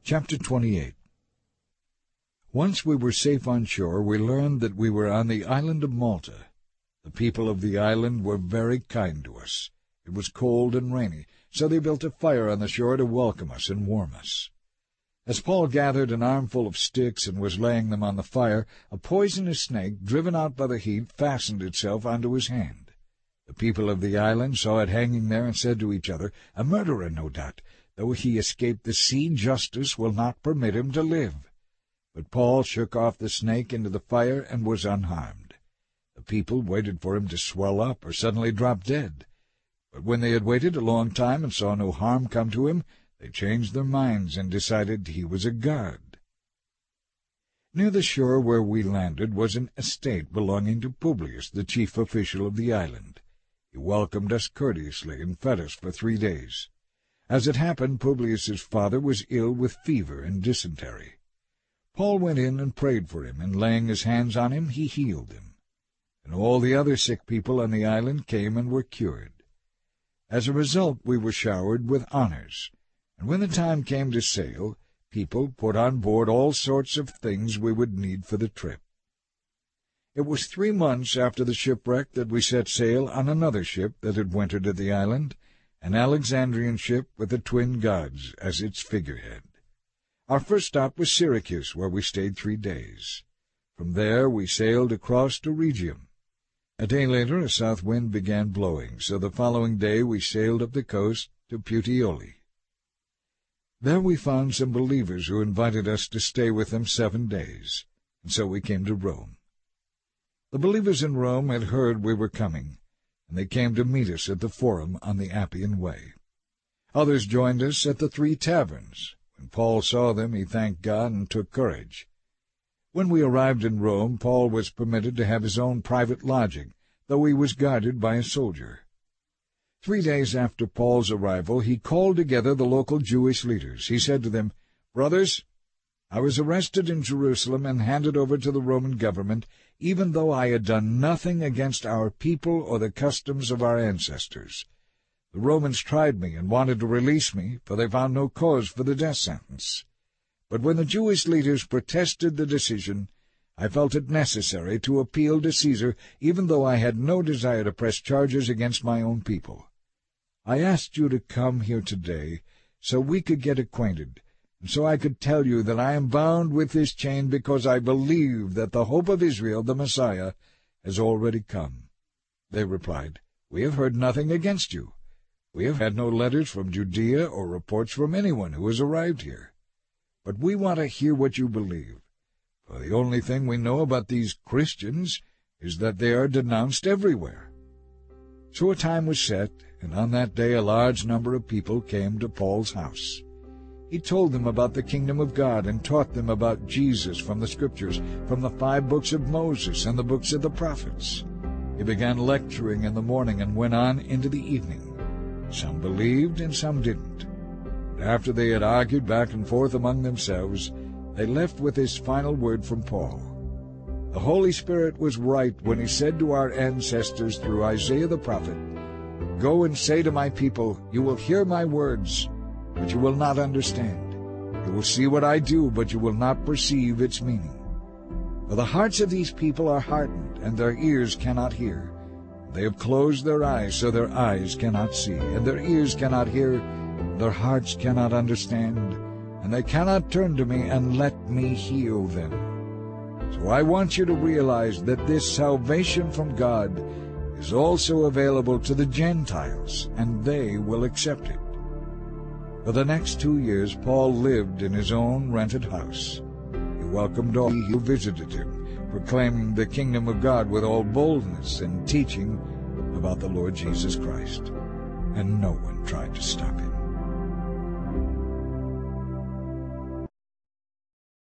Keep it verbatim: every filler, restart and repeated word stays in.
Chapter twenty-eight. Once we were safe on shore, we learned that we were on the island of Malta. The people of the island were very kind to us. It was cold and rainy, so they built a fire on the shore to welcome us and warm us. As Paul gathered an armful of sticks and was laying them on the fire, a poisonous snake, driven out by the heat, fastened itself onto his hand. The people of the island saw it hanging there and said to each other, "A murderer, no doubt. Though he escaped the sea, justice will not permit him to live." But Paul shook off the snake into the fire and was unharmed. The people waited for him to swell up or suddenly drop dead. But when they had waited a long time and saw no harm come to him, they changed their minds and decided he was a god. Near the shore where we landed was an estate belonging to Publius, the chief official of the island. He welcomed us courteously and fed us for three days. As it happened, Publius's father was ill with fever and dysentery. Paul went in and prayed for him, and laying his hands on him, he healed him. And all the other sick people on the island came and were cured. As a result, we were showered with honors, and when the time came to sail, people put on board all sorts of things we would need for the trip. It was three months after the shipwreck that we set sail on another ship that had wintered at the island, an Alexandrian ship with the twin gods as its figurehead. Our first stop was Syracuse, where we stayed three days. From there we sailed across to Rhegium. A day later a south wind began blowing, so the following day we sailed up the coast to Puteoli. There we found some believers who invited us to stay with them seven days, and so we came to Rome. The believers in Rome had heard we were coming, and they came to meet us at the Forum on the Appian Way. Others joined us at the Three Taverns. When Paul saw them, he thanked God and took courage. When we arrived in Rome, Paul was permitted to have his own private lodging, though he was guarded by a soldier. Three days after Paul's arrival, he called together the local Jewish leaders. He said to them, "Brothers, I was arrested in Jerusalem and handed over to the Roman government, even though I had done nothing against our people or the customs of our ancestors. The Romans tried me and wanted to release me, for they found no cause for the death sentence. But when the Jewish leaders protested the decision, I felt it necessary to appeal to Caesar, even though I had no desire to press charges against my own people. I asked you to come here today so we could get acquainted, and so I could tell you that I am bound with this chain because I believe that the hope of Israel, the Messiah, has already come." They replied, "We have heard nothing against you. We have had no letters from Judea or reports from anyone who has arrived here. But we want to hear what you believe, for the only thing we know about these Christians is that they are denounced everywhere." So a time was set, and on that day a large number of people came to Paul's house. He told them about the kingdom of God and taught them about Jesus from the Scriptures, from the five books of Moses and the books of the prophets. He began lecturing in the morning and went on into the evening. Some believed and some didn't. But after they had argued back and forth among themselves, they left with this final word from Paul. "The Holy Spirit was right when he said to our ancestors through Isaiah the prophet, 'Go and say to my people, you will hear my words, but you will not understand. You will see what I do, but you will not perceive its meaning. For the hearts of these people are hardened, and their ears cannot hear. They have closed their eyes, so their eyes cannot see, and their ears cannot hear, and their hearts cannot understand, and they cannot turn to me and let me heal them.' So I want you to realize that this salvation from God is also available to the Gentiles, and they will accept it." For the next two years, Paul lived in his own rented house. He welcomed all who visited him, proclaiming the kingdom of God with all boldness and teaching about the Lord Jesus Christ. And no one tried to stop him.